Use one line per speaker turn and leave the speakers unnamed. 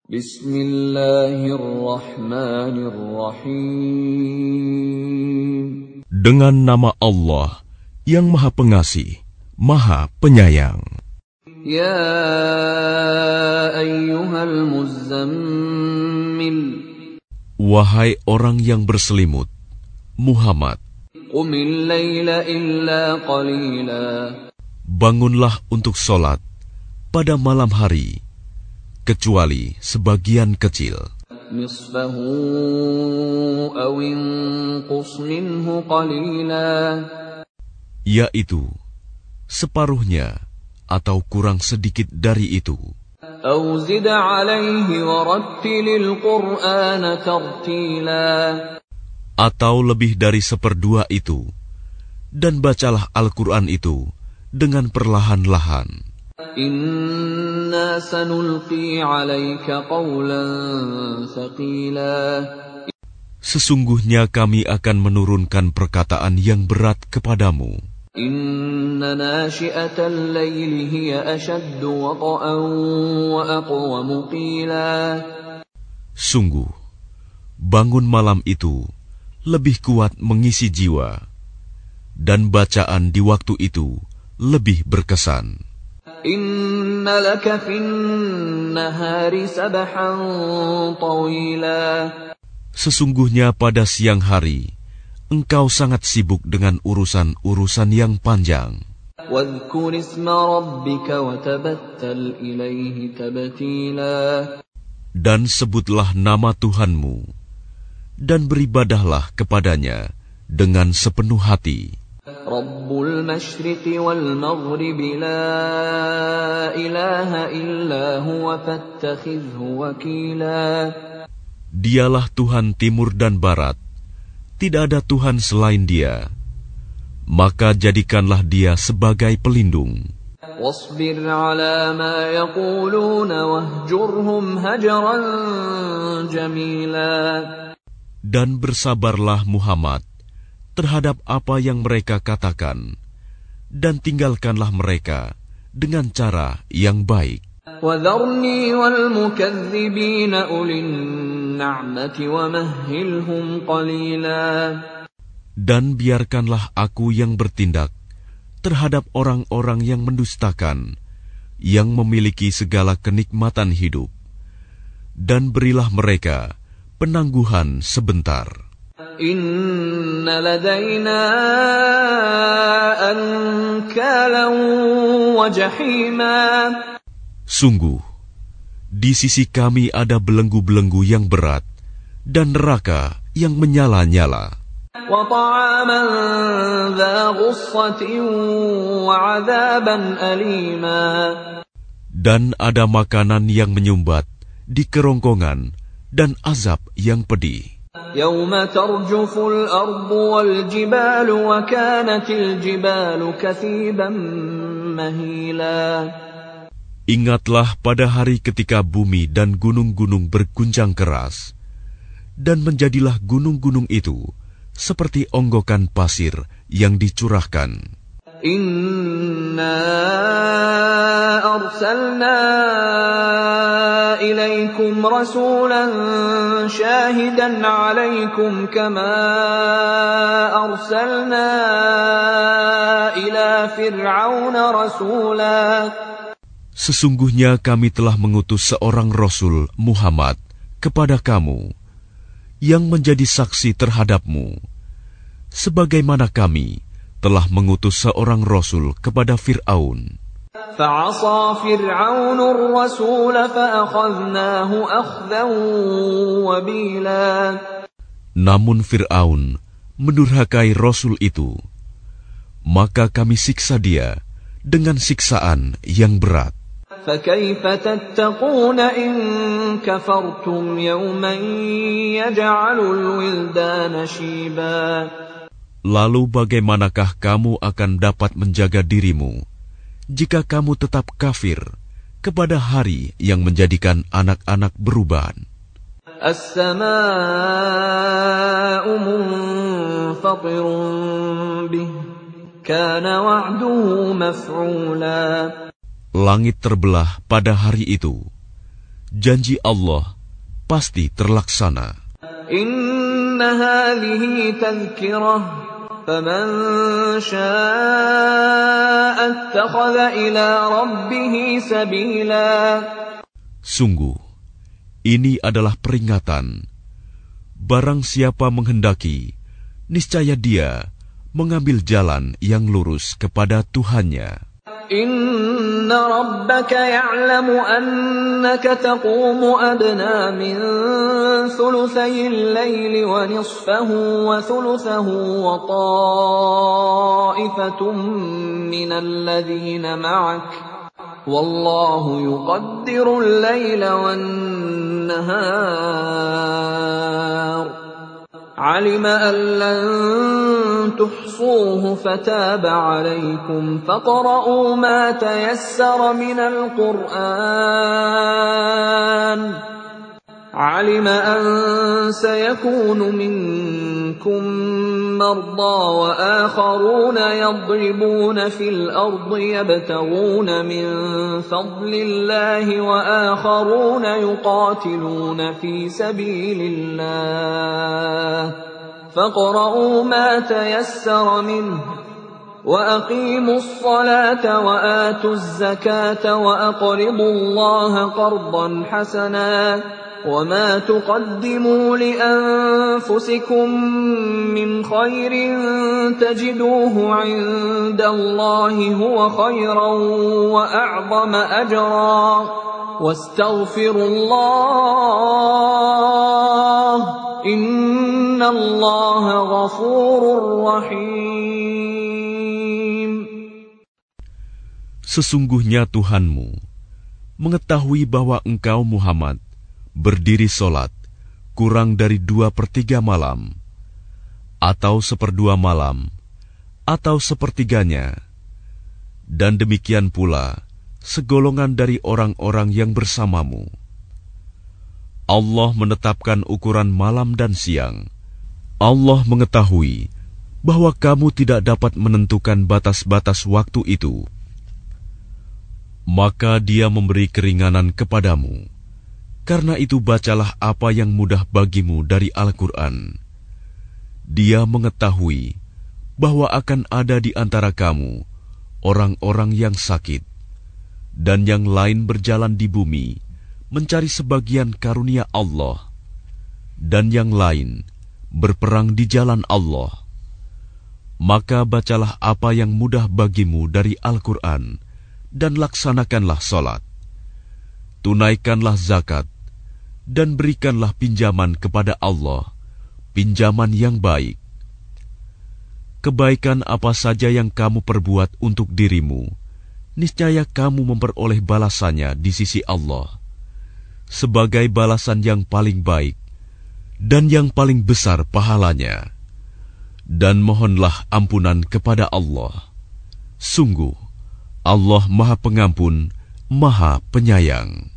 Bismillahirrahmanirrahim.
Dengan nama Allah yang Maha Pengasih, Maha Penyayang.
Ya ayyuhal muzzammil.
Wahai orang yang berselimut, Muhammad,
Qumil laila illa qalila.
Bangunlah untuk sholat pada malam hari, kecuali sebagian kecil.
Nisfahu aw inqus minhu qalila.
Yaitu separuhnya atau kurang sedikit dari itu.
Aw zid alaihi warattilil Qur'ana tartila.
Atau lebih dari seperdua itu, dan bacalah Al-Quran itu dengan perlahan-lahan.
Inna sanulqi 'alaika qawlan thaqila.
Sesungguhnya kami akan menurunkan perkataan yang berat kepadamu.
Inna nashi'atal laili hiya ashaddu wata'an wa aqwamu qila.
Sungguh, bangun malam itu lebih kuat mengisi jiwa, dan bacaan di waktu itu lebih berkesan.
Inna laka fin nahari sabahan tawila.
Sesungguhnya pada siang hari, engkau sangat sibuk dengan urusan-urusan yang panjang.
Wadhkur isma rabbika wa tabattal ilaihi tabtila.
Dan sebutlah nama Tuhanmu, dan beribadahlah kepadanya dengan sepenuh hati.
Rabbul masyriqi wal maghribi la ilaha illa huwa fattakhidhu wakila.
Dialah Tuhan timur dan barat, tidak ada Tuhan selain Dia, maka jadikanlah Dia sebagai pelindung.
Wasbir ala ma yaquluna wahjurhum hajran jamila.
Dan bersabarlah Muhammad terhadap apa yang mereka katakan, dan tinggalkanlah mereka dengan cara yang baik.
وَذَرْنِي وَالْمُكَذِّبِينَ أُولِي النَّعْمَةِ وَمَهِّلْهُمْ قَلِيلًا.
Dan biarkanlah aku yang bertindak terhadap orang-orang yang mendustakan, yang memiliki segala kenikmatan hidup, dan berilah mereka penangguhan sebentar.
Inna ladaina ankalan wa jahima.
Sungguh, di sisi kami ada belenggu-belenggu yang berat dan neraka yang menyala-nyala.
Wa ta'aman dha ghussatin wa 'adzaban alima.
Dan ada makanan yang menyumbat di kerongkongan dan azab yang pedih.
Yawma tarjuful ardu wal jibalu wa kanatil jibalu kathiban mahila.
Ingatlah pada hari ketika bumi dan gunung-gunung berguncang keras, dan menjadilah gunung-gunung itu seperti onggokan pasir yang dicurahkan.
Inna arsalna ilaikum rasulan syahidan alaikum kama arsalna ila fir'auna rasula.
Sesungguhnya kami telah mengutus seorang Rasul Muhammad kepada kamu, yang menjadi saksi terhadapmu, sebagaimana kami telah mengutus seorang Rasul kepada Fir'aun.
فَعَصَى فِرْعَوْنُ الرَّسُولَ فَأَخَذْنَاهُ أَخْذًا وَبِيلًا. Namun
Fir'aun mendurhakai Rasul itu, maka kami siksa dia dengan siksaan yang berat.
فَكَيْفَ تَتَّقُونَ إِن كَفَرْتُمْ يَوْمًا يَجْعَلُ الْوِلْدَانَ شِيبًا.
Lalu bagaimanakah kamu akan dapat menjaga dirimu jika kamu tetap kafir kepada hari yang menjadikan anak-anak beruban?
As-samaa'u munfatirun bih, kana wa'duhu maf'ula.
Langit terbelah pada hari itu, janji Allah pasti terlaksana.
Inna hadhihi tadhkirah faman syaa'a ittakhadha ila rabbih sabila.
Sungguh, ini adalah peringatan. Barang siapa menghendaki, niscaya dia mengambil jalan yang lurus kepada Tuhannya.
Inna rabbaka ya'lamu annaka taqumu adna min thuluthayil layli wa nisfahu wa thuluthahu wa ta'ifatun minal ladhina ma'ak. Wallahu yuqaddirul layla wan nahar. علم أن لن تحصوه فتاب عليكم فاقرؤوا ما تيسر من القرآن علم أن سيكون منكم مرضى وآخرون يضربون في الأرض يبتغون من فضل الله وآخرون يقاتلون في سبيل الله فاقرؤوا ما تيسر منه وأقيموا الصلاة وآتوا الزكاة وأقرضوا الله قرضا حسنا وما تقدموا لأنفسكم من خير تجدوه عند الله هو خيرا وأعظم أجرا واستغفروا الله إن الله غفور رحيم.
Sesungguhnya Tuhanmu mengetahui bahwa engkau Muhammad berdiri solat kurang dari 2/3 malam, atau 1/2 malam, atau 1/3-nya, dan demikian pula segolongan dari orang-orang yang bersamamu. Allah menetapkan ukuran malam dan siang. Allah mengetahui bahwa kamu tidak dapat menentukan batas-batas waktu itu. Maka Dia memberi keringanan kepadamu. Karena itu bacalah apa yang mudah bagimu dari Al-Quran. Dia mengetahui bahwa akan ada di antara kamu orang-orang yang sakit, dan yang lain berjalan di bumi mencari sebagian karunia Allah, dan yang lain berperang di jalan Allah. Maka bacalah apa yang mudah bagimu dari Al-Quran, dan laksanakanlah salat. Tunaikanlah zakat, dan berikanlah pinjaman kepada Allah, pinjaman yang baik. Kebaikan apa saja yang kamu perbuat untuk dirimu, niscaya kamu memperoleh balasannya di sisi Allah, sebagai balasan yang paling baik, dan yang paling besar pahalanya. Dan mohonlah ampunan kepada Allah. Sungguh, Allah Maha Pengampun, Maha Penyayang.